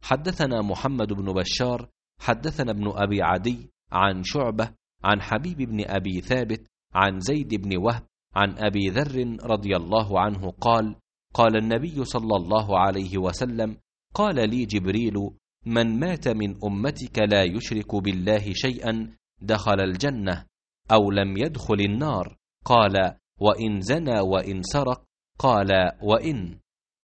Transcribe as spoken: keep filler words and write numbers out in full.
حدثنا محمد بن بشار حدثنا ابن أبي عدي عن شعبة عن حبيب بن أبي ثابت عن زيد بن وهب عن أبي ذر رضي الله عنه قال: قال النبي صلى الله عليه وسلم: قال لي جبريل: من مات من أمتك لا يشرك بالله شيئا دخل الجنة أو لم يدخل النار. قال: وإن زنى وإن سرق؟ قال: وإن